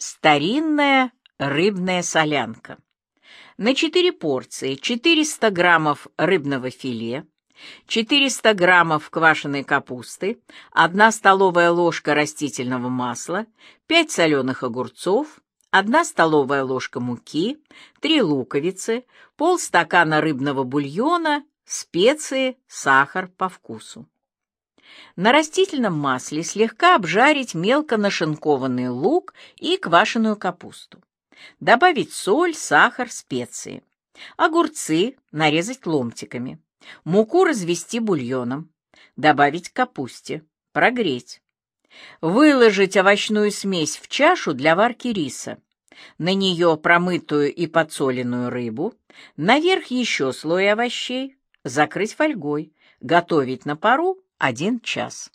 Старинная рыбная солянка. На 4 порции 400 граммов рыбного филе, 400 граммов квашеной капусты, 1 столовая ложка растительного масла, 5 соленых огурцов, 1 столовая ложка муки, 3 луковицы, полстакана рыбного бульона, специи, сахар по вкусу. На растительном масле слегка обжарить мелко нашинкованный лук и квашеную капусту. Добавить соль, сахар, специи. Огурцы нарезать ломтиками. Муку развести бульоном. Добавить к капусте. Прогреть. Выложить овощную смесь в чашу для варки риса. На нее промытую и подсоленную рыбу. Наверх еще слой овощей. Закрыть фольгой. Готовить на пару 1 час.